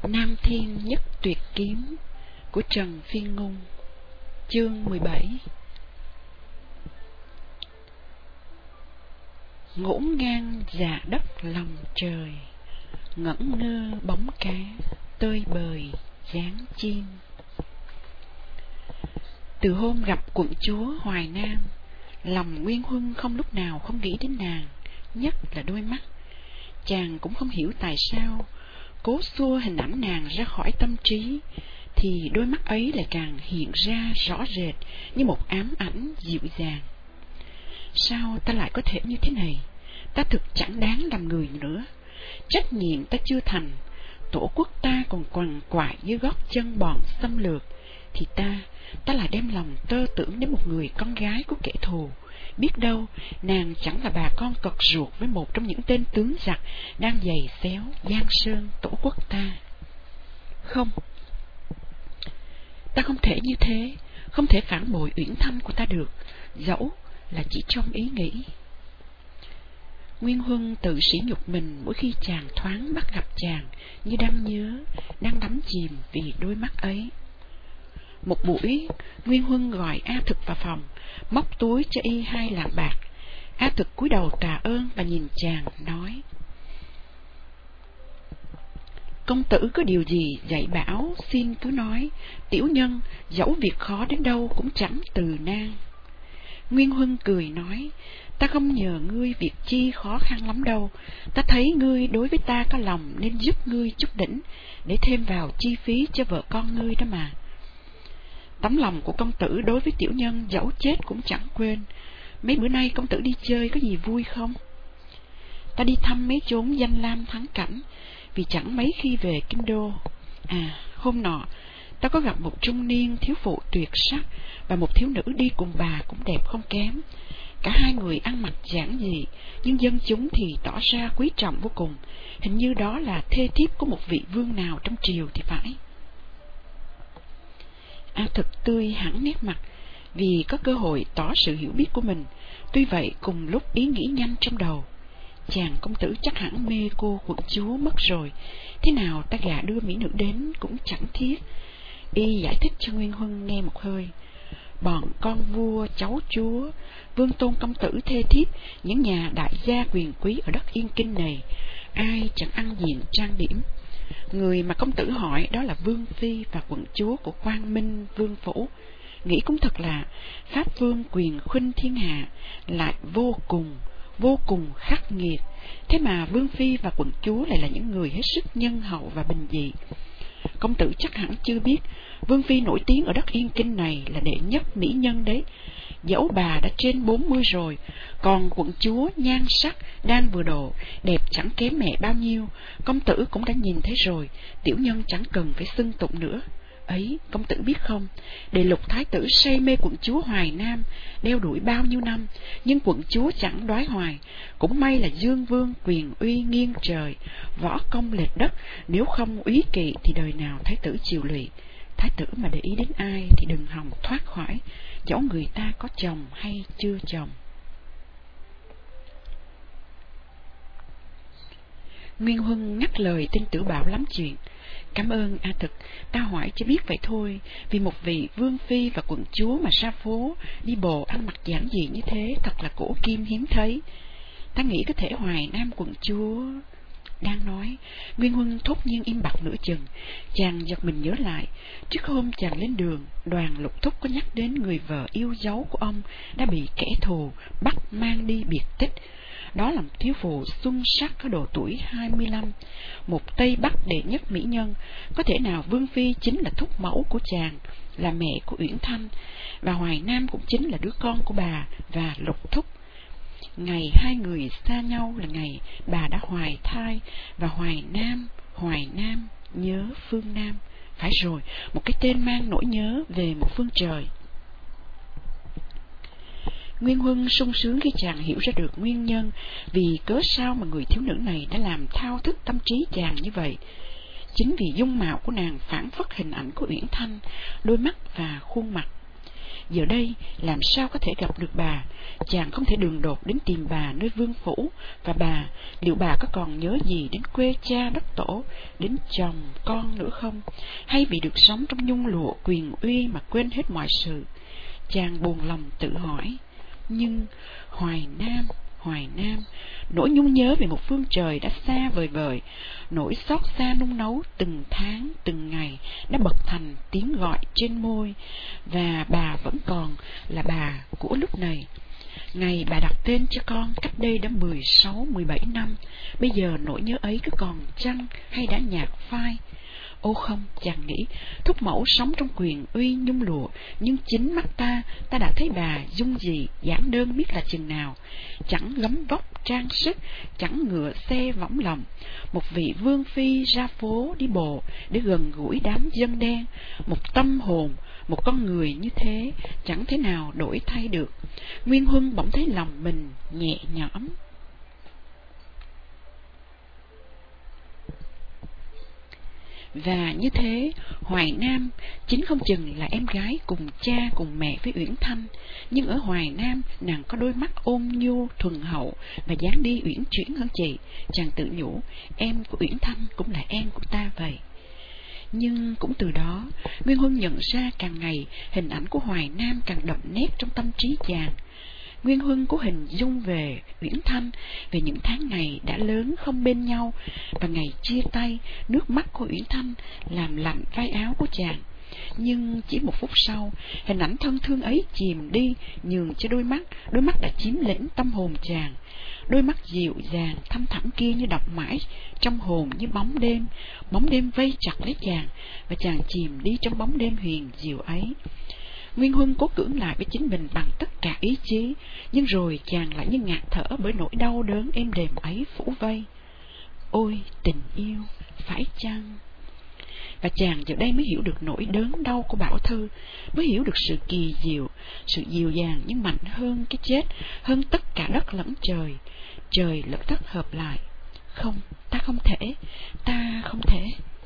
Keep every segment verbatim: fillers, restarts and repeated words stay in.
Nam Thiên Nhất Tuyệt Kiếm của Trần Phiên Ngôn. Chương mười bảy. Ngổn ngang dạ đất lòng trời, ngẩn ngơ bóng cá tơi bời dáng chim. Từ hôm gặp quận chúa Hoài Nam, lòng Nguyên Huân không lúc nào không nghĩ đến nàng, nhất là đôi mắt. Chàng cũng không hiểu tại sao cố xua hình ảnh nàng ra khỏi tâm trí, thì đôi mắt ấy lại càng hiện ra rõ rệt như một ám ảnh dịu dàng. Sao ta lại có thể như thế này? Ta thực chẳng đáng làm người nữa. Trách nhiệm ta chưa thành, tổ quốc ta còn quằn quại dưới gót chân bọn xâm lược, thì ta, ta lại đem lòng tơ tưởng đến một người con gái của kẻ thù. Biết đâu nàng chẳng là bà con cật ruột với một trong những tên tướng giặc đang giày xéo giang sơn tổ quốc ta. Không, ta không thể như thế, không thể phản bội Uyển Thanh của ta được, dẫu là chỉ trong ý nghĩ. Nguyên Huân tự sỉ nhục mình mỗi khi chàng thoáng bắt gặp chàng như đang nhớ, đang đắm chìm vì đôi mắt ấy. Một buổi, Nguyên Huân gọi A Thực vào phòng, móc túi cho y hai lạng bạc. A Thực cúi đầu tạ ơn và nhìn chàng nói: Công tử có điều gì dạy bảo xin cứ nói, tiểu nhân dẫu việc khó đến đâu cũng chẳng từ nan. Nguyên Huân cười nói: Ta không nhờ ngươi việc chi khó khăn lắm đâu, ta thấy ngươi đối với ta có lòng nên giúp ngươi chút đỉnh, để thêm vào chi phí cho vợ con ngươi đó mà. Tấm lòng của công tử đối với tiểu nhân dẫu chết cũng chẳng quên. Mấy bữa nay công tử đi chơi có gì vui không? Ta đi thăm mấy chốn danh lam thắng cảnh, vì chẳng mấy khi về kinh đô. À, hôm nọ ta có gặp một trung niên thiếu phụ tuyệt sắc và một thiếu nữ đi cùng bà cũng đẹp không kém. Cả hai người ăn mặc giản dị, nhưng dân chúng thì tỏ ra quý trọng vô cùng. Hình như đó là thê thiếp của một vị vương nào trong triều thì phải. A Thực tươi hẳn nét mặt vì có cơ hội tỏ sự hiểu biết của mình. Tuy vậy cùng lúc ý nghĩ nhanh trong đầu: chàng công tử chắc hẳn mê cô quận chúa mất rồi, thế nào ta gả đưa mỹ nữ đến cũng chẳng thiết. Y giải thích cho Nguyên Huân nghe một hơi: Bọn con vua cháu chúa, vương tôn công tử thê thiếp, những nhà đại gia quyền quý ở đất Yên Kinh này, ai chẳng ăn diện trang điểm. Người mà công tử hỏi đó là vương phi và quận chúa của Quang Minh vương phủ. Nghĩ cũng thật là pháp vương quyền khuynh thiên hạ, lại vô cùng vô cùng khắc nghiệt, thế mà vương phi và quận chúa lại là những người hết sức nhân hậu và bình dị. Công tử chắc hẳn chưa biết, vương phi nổi tiếng ở đất Yên Kinh này là đệ nhất mỹ nhân đấy. Dẫu bà đã trên bốn mươi rồi, còn quận chúa nhan sắc đang vừa độ, đẹp chẳng kém mẹ bao nhiêu. Công tử cũng đã nhìn thấy rồi, tiểu nhân chẳng cần phải xưng tụng nữa. Ấy, công tử biết không, Đệ Lục thái tử say mê quận chúa Hoài Nam, đeo đuổi bao nhiêu năm, nhưng quận chúa chẳng đoái hoài. Cũng may là Dương Vương quyền uy nghiêng trời, võ công lệch đất, nếu không úy kỵ thì đời nào thái tử chịu lụy. Thái tử mà để ý đến ai thì đừng hòng thoát khỏi, dẫu người ta có chồng hay chưa chồng. Nguyên Huân ngắt lời tên Tử Bảo lắm chuyện: Cảm ơn A Thực, ta hỏi chỉ biết vậy thôi, vì một vị vương phi và quận chúa mà ra phố đi bộ ăn mặc giản dị như thế thật là cổ kim hiếm thấy. Ta nghĩ có thể Hoài Nam quận chúa... Đang nói, Nguyên Huân thốt nhiên im bặt nửa chừng. Chàng giật mình nhớ lại, trước hôm chàng lên đường, Đoàn Lục Thúc có nhắc đến người vợ yêu dấu của ông đã bị kẻ thù bắt mang đi biệt tích. Đó là một thiếu phụ xuân sắc có độ tuổi hai mươi lăm, một Tây Bắc đệ nhất mỹ nhân. Có thể nào Vương Phi chính là thúc mẫu của chàng, là mẹ của Uyển Thanh, và Hoài Nam cũng chính là đứa con của bà và Lục Thúc. Ngày hai người xa nhau là ngày bà đã hoài thai, và Hoài Nam, Hoài Nam nhớ phương Nam. Phải rồi, một cái tên mang nỗi nhớ về một phương trời. Nguyên Huân sung sướng khi chàng hiểu ra được nguyên nhân vì cớ sao mà người thiếu nữ này đã làm thao thức tâm trí chàng như vậy. Chính vì dung mạo của nàng phản phất hình ảnh của Uyển Thanh, đôi mắt và khuôn mặt. Giờ đây làm sao có thể gặp được bà? Chàng không thể đường đột đến tìm bà nơi vương phủ. Và bà, liệu bà có còn nhớ gì đến quê cha đất tổ, đến chồng con nữa không? Hay vì được sống trong nhung lụa quyền uy mà quên hết mọi sự? Chàng buồn lòng tự hỏi. Nhưng Hoài Nam, Hoài Nam, nỗi nhung nhớ về một phương trời đã xa vời vời, nỗi xót xa nung nấu từng tháng từng ngày đã bật thành tiếng gọi trên môi. Và bà vẫn còn là bà của lúc này. Ngày bà đặt tên cho con cách đây đã mười sáu mười bảy năm, bây giờ nỗi nhớ ấy cứ còn chăng hay đã nhạt phai? Ô không, chàng nghĩ, thúc mẫu sống trong quyền uy nhung lụa, nhưng chính mắt ta, ta đã thấy bà dung dị, giản đơn biết là chừng nào. Chẳng gấm vóc trang sức, chẳng ngựa xe võng lòng. Một vị vương phi ra phố đi bộ để gần gũi đám dân đen. Một tâm hồn, một con người như thế, chẳng thế nào đổi thay được. Nguyên Huân bỗng thấy lòng mình nhẹ nhõm. Và như thế, Hoài Nam chính không chừng là em gái cùng cha cùng mẹ với Uyển Thanh, nhưng ở Hoài Nam nàng có đôi mắt ôn nhu thuần hậu và dáng đi uyển chuyển hơn chị. Chàng tự nhủ, em của Uyển Thanh cũng là em của ta vậy. Nhưng cũng từ đó, Nguyên Huân nhận ra càng ngày hình ảnh của Hoài Nam càng đậm nét trong tâm trí chàng. Nguyên Huân có hình dung về Uyển Thanh, về những tháng ngày đã lớn không bên nhau, và ngày chia tay, nước mắt của Uyển Thanh làm lạnh vai áo của chàng. Nhưng chỉ một phút sau, hình ảnh thân thương ấy chìm đi, nhường cho đôi mắt, đôi mắt đã chiếm lĩnh tâm hồn chàng. Đôi mắt dịu dàng, thăm thẳm kia như đọng mãi trong hồn như bóng đêm, bóng đêm vây chặt lấy chàng, và chàng chìm đi trong bóng đêm huyền diệu ấy. Nguyên Huân cố cưỡng lại với chính mình bằng tất cả ý chí, nhưng rồi chàng lại như ngạt thở bởi nỗi đau đớn êm đềm ấy phủ vây. Ôi tình yêu, phải chăng? Và chàng giờ đây mới hiểu được nỗi đớn đau của Bảo Thư, mới hiểu được sự kỳ diệu, sự dịu dàng nhưng mạnh hơn cái chết, hơn tất cả đất lẫn trời, trời lẫn đất hợp lại. Không, ta không thể, ta không thể.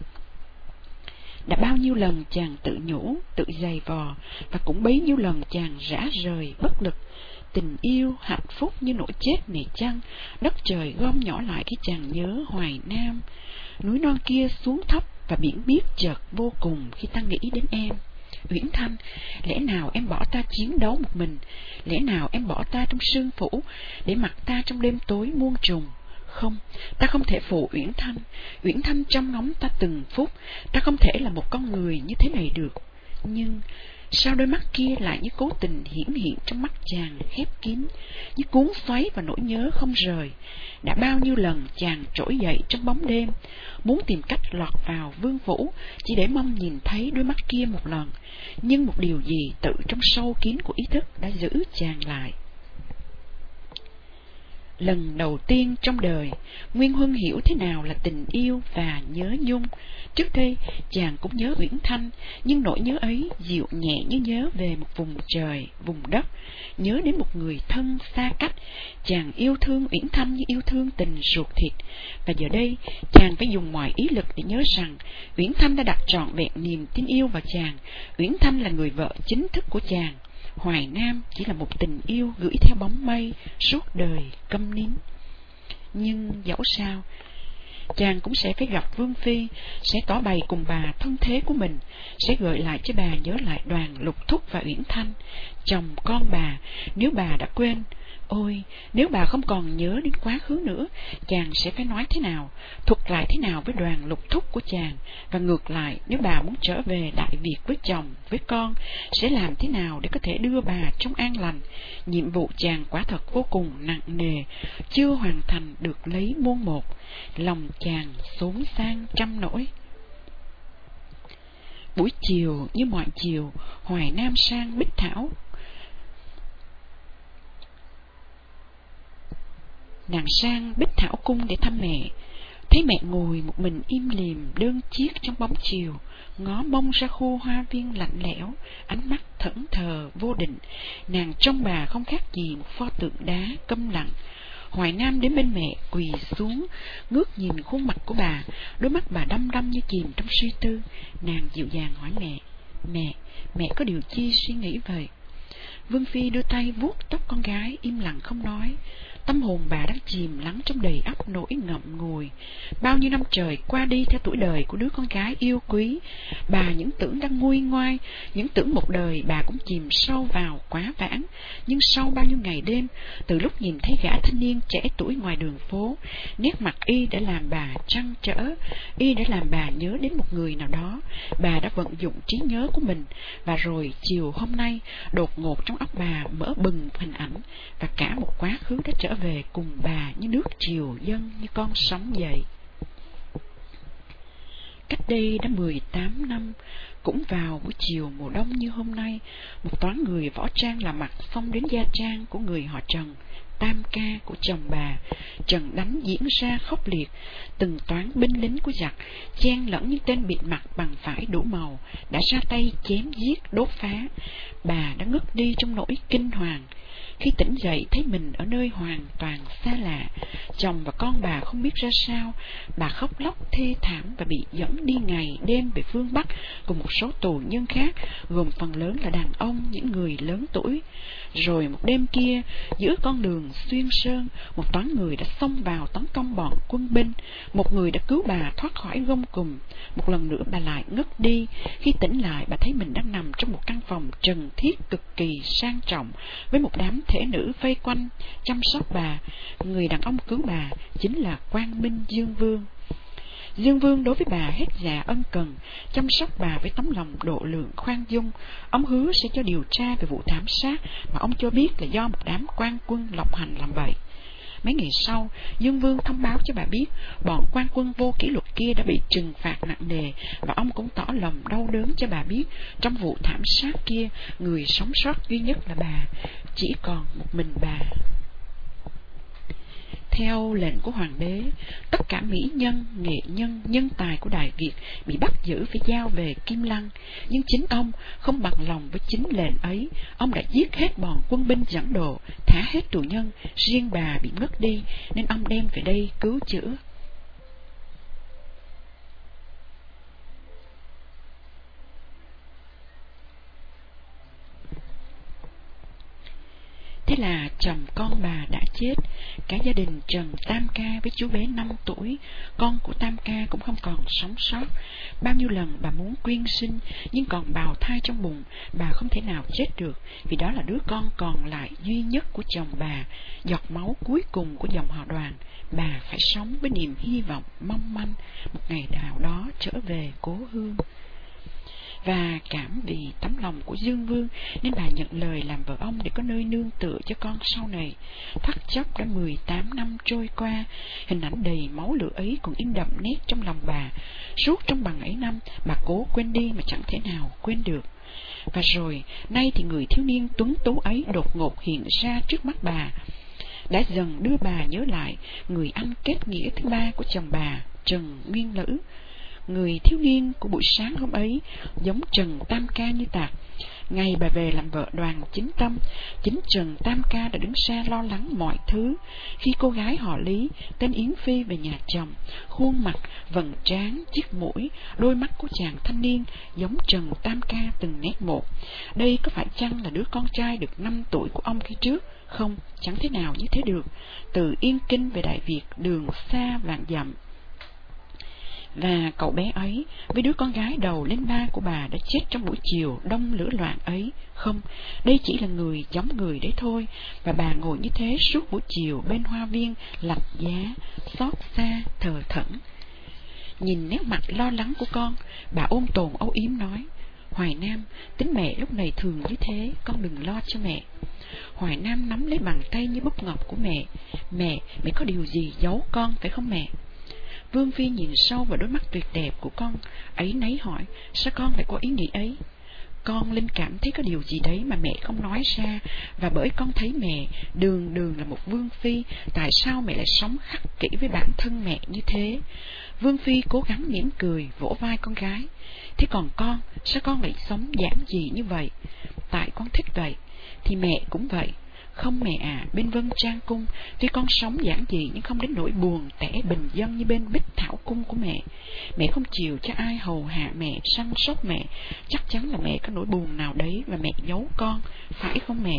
Đã bao nhiêu lần chàng tự nhủ, tự giày vò, và cũng bấy nhiêu lần chàng rã rời, bất lực. Tình yêu, hạnh phúc như nỗi chết này chăng, đất trời gom nhỏ lại khi chàng nhớ Hoài Nam. Núi non kia xuống thấp và biển biếc chợt vô cùng khi ta nghĩ đến em. Uyển Thanh, lẽ nào em bỏ ta chiến đấu một mình? Lẽ nào em bỏ ta trong sương phủ để mặc ta trong đêm tối muôn trùng? Không, ta không thể phụ Uyển Thanh. Uyển Thanh trong ngóng ta từng phút. Ta không thể là một con người như thế này được. Nhưng sao đôi mắt kia lại như cố tình hiển hiện trong mắt chàng khép kín, như cuốn xoáy vào nỗi nhớ không rời. Đã bao nhiêu lần chàng trỗi dậy trong bóng đêm, muốn tìm cách lọt vào vương phủ, chỉ để mong nhìn thấy đôi mắt kia một lần. Nhưng một điều gì tự trong sâu kín của ý thức đã giữ chàng lại. Lần đầu tiên trong đời, Nguyên Huân hiểu thế nào là tình yêu và nhớ nhung. Trước đây, chàng cũng nhớ Uyển Thanh, nhưng nỗi nhớ ấy dịu nhẹ như nhớ về một vùng trời, vùng đất, nhớ đến một người thân xa cách. Chàng yêu thương Uyển Thanh như yêu thương tình ruột thịt, và giờ đây, chàng phải dùng mọi ý lực để nhớ rằng Uyển Thanh đã đặt trọn vẹn niềm tin yêu vào chàng. Uyển Thanh là người vợ chính thức của chàng. Hoài Nam chỉ là một tình yêu gửi theo bóng mây, suốt đời câm nín. Nhưng dẫu sao, chàng cũng sẽ phải gặp Vương Phi, sẽ tỏ bày cùng bà thân thế của mình, sẽ gợi lại cho bà nhớ lại Đoàn Lục Thúc và Uyển Thanh, chồng con bà, nếu bà đã quên. Ôi, nếu bà không còn nhớ đến quá khứ nữa, chàng sẽ phải nói thế nào, thuật lại thế nào với Đoàn Lục Thúc của chàng, và ngược lại, nếu bà muốn trở về Đại Việt với chồng, với con, sẽ làm thế nào để có thể đưa bà trong an lành. Nhiệm vụ chàng quả thật vô cùng nặng nề, chưa hoàn thành được lấy muôn một. Lòng chàng xốn sang trăm nỗi. Buổi chiều như mọi chiều, Hoài Nam sang Bích Thảo. Nàng sang Bích Thảo cung để thăm mẹ, thấy mẹ ngồi một mình im lìm đơn chiếc trong bóng chiều, ngó mông ra khu hoa viên lạnh lẽo, ánh mắt thẫn thờ vô định. Nàng trông bà không khác gì một pho tượng đá câm lặng. Hoài Nam đến bên mẹ, quỳ xuống, ngước nhìn khuôn mặt của bà, đôi mắt bà đăm đăm như chìm trong suy tư. Nàng dịu dàng hỏi mẹ, mẹ, mẹ có điều chi suy nghĩ vậy? Vương Phi đưa tay vuốt tóc con gái, im lặng không nói. Tâm hồn bà đang chìm lắng trong đầy ắp nỗi ngậm ngùi. Bao nhiêu năm trời qua đi theo tuổi đời của đứa con gái yêu quý, bà những tưởng đang nguôi ngoai, những tưởng một đời bà cũng chìm sâu vào quá vãng. Nhưng sau bao nhiêu ngày đêm, từ lúc nhìn thấy gã thanh niên trẻ tuổi ngoài đường phố, nét mặt y đã làm bà trăn trở, y đã làm bà nhớ đến một người nào đó. Bà đã vận dụng trí nhớ của mình, và rồi chiều hôm nay, đột ngột trong óc bà mở bừng hình ảnh, và cả một quá khứ đã trở về cùng bà như nước triều dâng, như con sóng dậy. Cách đây đã mười tám năm, cũng vào buổi chiều mùa đông như hôm nay, một toán người võ trang lạ mặt xông đến gia trang của người họ Trần, tam ca của chồng bà. Trận đánh diễn ra khốc liệt, từng toán binh lính của giặc, chen lẫn những tên bịt mặt bằng vải đủ màu, đã ra tay chém giết đốt phá. Bà đã ngất đi trong nỗi kinh hoàng. Khi tỉnh dậy thấy mình ở nơi hoàn toàn xa lạ, chồng và con bà không biết ra sao. Bà khóc lóc thê thảm và bị dẫn đi ngày đêm về phương Bắc cùng một số tù nhân khác, gồm phần lớn là đàn ông, những người lớn tuổi. Rồi một đêm kia, giữa con đường xuyên sơn, một toán người đã xông vào tấn công bọn quân binh. Một người đã cứu bà thoát khỏi gông cùm. Một lần nữa bà lại ngất đi. Khi tỉnh lại, bà thấy mình đang nằm trong một căn phòng trần thiết cực kỳ sang trọng, với một đám thể nữ vây quanh chăm sóc bà. Người đàn ông cứu bà chính là Quang Minh Dương Vương. Dương Vương đối với bà hết dạ ân cần, chăm sóc bà với tấm lòng độ lượng khoan dung. Ông hứa sẽ cho điều tra về vụ thảm sát mà ông cho biết là do một đám quan quân lộng hành làm bậy. Mấy ngày sau, Dương Vương thông báo cho bà biết bọn quan quân vô kỷ luật kia đã bị trừng phạt nặng nề, và ông cũng tỏ lòng đau đớn cho bà biết trong vụ thảm sát kia, người sống sót duy nhất là bà, chỉ còn một mình bà. Theo lệnh của hoàng đế, tất cả mỹ nhân, nghệ nhân, nhân tài của Đại Việt bị bắt giữ phải giao về Kim Lăng. Nhưng chính ông không bằng lòng với chính lệnh ấy. Ông đã giết hết bọn quân binh dẫn độ, thả hết tù nhân, riêng bà bị ngất đi, nên ông đem về đây cứu chữa. Thế là chồng con bà đã chết. Cả gia đình Trần Tam Ca với chú bé năm tuổi, con của Tam Ca cũng không còn sống sót. Bao nhiêu lần bà muốn quyên sinh, nhưng còn bào thai trong bụng, bà không thể nào chết được, vì đó là đứa con còn lại duy nhất của chồng bà, giọt máu cuối cùng của dòng họ Đoàn. Bà phải sống với niềm hy vọng mong manh một ngày nào đó trở về cố hương. Và cảm vì tấm lòng của Dương Vương nên bà nhận lời làm vợ ông để có nơi nương tựa cho con sau này. Thoát chốc đã mười tám năm trôi qua, hình ảnh đầy máu lửa ấy còn in đậm nét trong lòng bà. Suốt trong bằng ấy năm, bà cố quên đi mà chẳng thể nào quên được. Và rồi, nay thì người thiếu niên tuấn tú ấy đột ngột hiện ra trước mắt bà, đã dần đưa bà nhớ lại người anh kết nghĩa thứ ba của chồng bà, Trần Nguyên Lữ. Người thiếu niên của buổi sáng hôm ấy giống Trần Tam Ca như tạc. Ngày bà về làm vợ Đoàn Chính Tâm, chính Trần Tam Ca đã đứng ra lo lắng mọi thứ. Khi cô gái họ Lý tên Yến Phi về nhà chồng, khuôn mặt, vầng trán, chiếc mũi, đôi mắt của chàng thanh niên giống Trần Tam Ca từng nét một. Đây có phải chăng là đứa con trai được năm tuổi của ông khi trước? Không, chẳng thế nào như thế được. Từ Yên Kinh về Đại Việt, đường xa vạn dặm. Và cậu bé ấy với đứa con gái đầu lên ba của bà đã chết trong buổi chiều đông lửa loạn ấy. Không, đây chỉ là người giống người đấy thôi. Và bà ngồi như thế suốt buổi chiều bên hoa viên lạnh giá, xót xa, thờ thẫn. Nhìn nét mặt lo lắng của con, bà ôm tồn âu yếm nói: Hoài Nam, tính mẹ lúc này thường như thế, con đừng lo cho mẹ. Hoài Nam nắm lấy bàn tay như búp ngọc của mẹ. Mẹ, mẹ có điều gì giấu con phải không mẹ? Vương Phi nhìn sâu vào đôi mắt tuyệt đẹp của con, ấy nấy hỏi: sao con lại có ý nghĩ ấy? Con linh cảm thấy có điều gì đấy mà mẹ không nói ra, và bởi con thấy mẹ đường đường là một vương phi, tại sao mẹ lại sống khắc kỷ với bản thân mẹ như thế? Vương Phi cố gắng mỉm cười, vỗ vai con gái: thế còn con, sao con lại sống giản dị như vậy? Tại con thích vậy. Thì mẹ cũng vậy. Không mẹ à, bên Vân Trang cung, tuy con sống giản dị nhưng không đến nỗi buồn tẻ bình dân như bên Bích Thảo cung của mẹ. Mẹ không chịu cho ai hầu hạ mẹ, săn sóc mẹ. Chắc chắn là mẹ có nỗi buồn nào đấy và mẹ giấu con, phải không mẹ?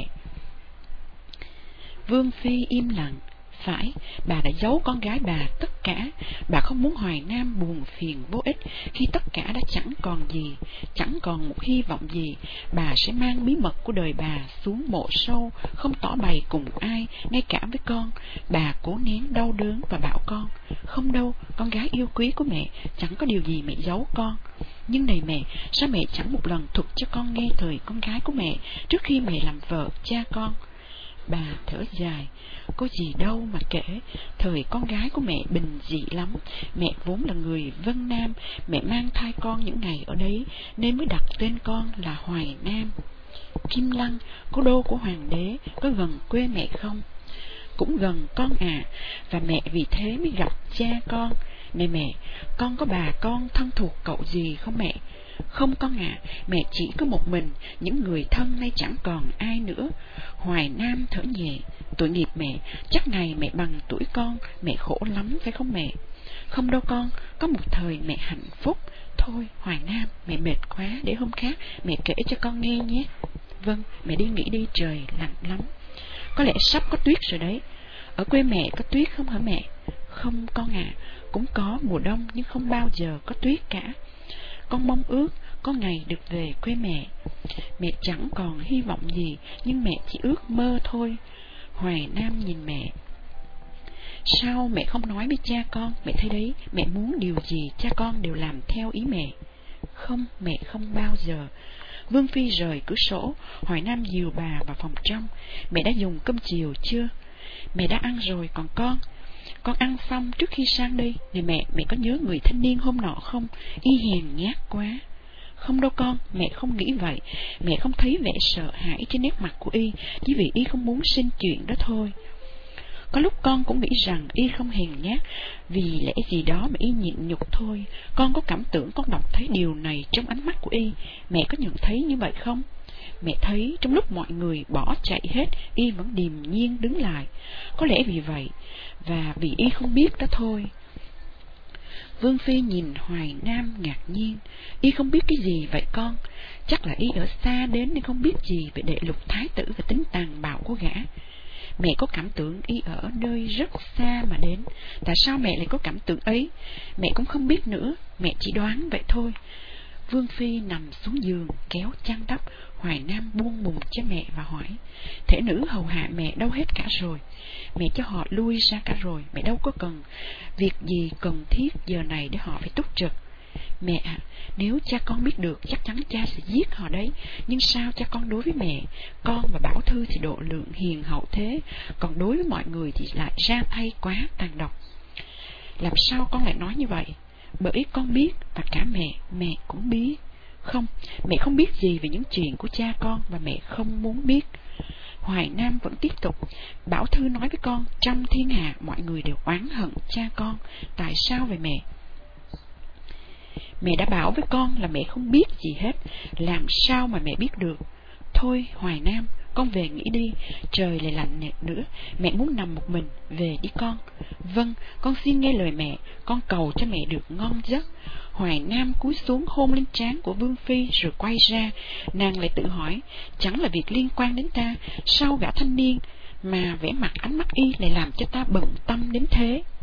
Vương Phi im lặng. Phải, bà đã giấu con gái bà tất cả. Bà không muốn Hoài Nam buồn phiền vô ích. Khi tất cả đã chẳng còn gì, chẳng còn một hy vọng gì, bà sẽ mang bí mật của đời bà xuống mộ sâu, không tỏ bày cùng ai, ngay cả với con. Bà cố nén đau đớn và bảo con: không đâu, con gái yêu quý của mẹ, chẳng có điều gì mẹ giấu con. Nhưng này mẹ, sao mẹ chẳng một lần thuật cho con nghe thời con gái của mẹ trước khi mẹ làm vợ cha con? Bà thở dài. Có gì đâu mà kể, thời con gái của mẹ bình dị lắm. Mẹ vốn là người Vân Nam, mẹ mang thai con những ngày ở đấy nên mới đặt tên con là Hoài Nam. Kim Lăng, cố đô của hoàng đế, có gần quê mẹ không? Cũng gần con à, và mẹ vì thế mới gặp cha con. Này mẹ, con có bà con thân thuộc cậu gì không mẹ? Không con ạ, à, mẹ chỉ có một mình, những người thân nay chẳng còn ai nữa. Hoài Nam thở nhẹ. Tội nghiệp mẹ, chắc ngày mẹ bằng tuổi con, mẹ khổ lắm phải không mẹ? Không đâu con, có một thời mẹ hạnh phúc. Thôi Hoài Nam, mẹ mệt quá, để hôm khác mẹ kể cho con nghe nhé. Vâng, mẹ đi nghỉ đi, trời lạnh lắm. Có lẽ sắp có tuyết rồi đấy. Ở quê mẹ có tuyết không hả mẹ? Không con ạ, à, cũng có mùa đông nhưng không bao giờ có tuyết cả. Con mong ước có ngày được về quê mẹ. Mẹ chẳng còn hy vọng gì, nhưng mẹ chỉ ước mơ thôi. Hoài Nam nhìn mẹ. Sao mẹ không nói với cha con? Mẹ thấy đấy, mẹ muốn điều gì cha con đều làm theo ý mẹ. Không, mẹ không bao giờ. Vương Phi rời cửa sổ. Hoài Nam dìu bà vào phòng trong. Mẹ đã dùng cơm chiều chưa? Mẹ đã ăn rồi, còn con? Con ăn xong trước khi sang đây. Này mẹ, mẹ có nhớ người thanh niên hôm nọ không? Y hèn nhát quá. Không đâu con, mẹ không nghĩ vậy. Mẹ không thấy vẻ sợ hãi trên nét mặt của y, chỉ vì y không muốn xin chuyện đó thôi. Có lúc con cũng nghĩ rằng y không hèn nhát, vì lẽ gì đó mà y nhịn nhục thôi. Con có cảm tưởng con đọc thấy điều này trong ánh mắt của y. Mẹ có nhận thấy như vậy không? Mẹ thấy trong lúc mọi người bỏ chạy hết, y vẫn điềm nhiên đứng lại. Có lẽ vì vậy, và vì y không biết đó thôi. Vương Phi nhìn Hoài Nam ngạc nhiên. Y không biết cái gì vậy con? Chắc là y ở xa đến nên không biết gì về đệ lục thái tử và tính tàn bạo của gã. Mẹ có cảm tưởng y ở nơi rất xa mà đến. Tại sao mẹ lại có cảm tưởng ấy? Mẹ cũng không biết nữa, mẹ chỉ đoán vậy thôi. Vương Phi nằm xuống giường kéo chăn đắp. Hoài Nam buông mùng cho mẹ và hỏi: thể nữ hầu hạ mẹ đâu hết cả rồi? Mẹ cho họ lui ra cả rồi, mẹ đâu có cần việc gì cần thiết giờ này để họ phải túc trực. Mẹ ạ, à, nếu cha con biết được chắc chắn cha sẽ giết họ đấy. Nhưng sao cha con đối với mẹ, con và Bảo Thư thì độ lượng hiền hậu thế, còn đối với mọi người thì lại ra tay quá tàn độc. Làm sao con lại nói như vậy? Bởi con biết, và cả mẹ, mẹ cũng biết. Không, mẹ không biết gì về những chuyện của cha con và mẹ không muốn biết. Hoài Nam vẫn tiếp tục. Bảo Thư nói với con, trong thiên hạ mọi người đều oán hận cha con. Tại sao vậy mẹ? Mẹ đã bảo với con là mẹ không biết gì hết. Làm sao mà mẹ biết được? Thôi Hoài Nam, con về nghỉ đi. Trời lại lạnh nẹt nữa. Mẹ muốn nằm một mình. Về đi con. Vâng, con xin nghe lời mẹ. Con cầu cho mẹ được ngon giấc. Hoài Nam cúi xuống hôn lên trán của Vương Phi rồi quay ra. Nàng lại tự hỏi, chẳng là việc liên quan đến ta, sao gã thanh niên mà vẻ mặt ánh mắt y lại làm cho ta bận tâm đến thế?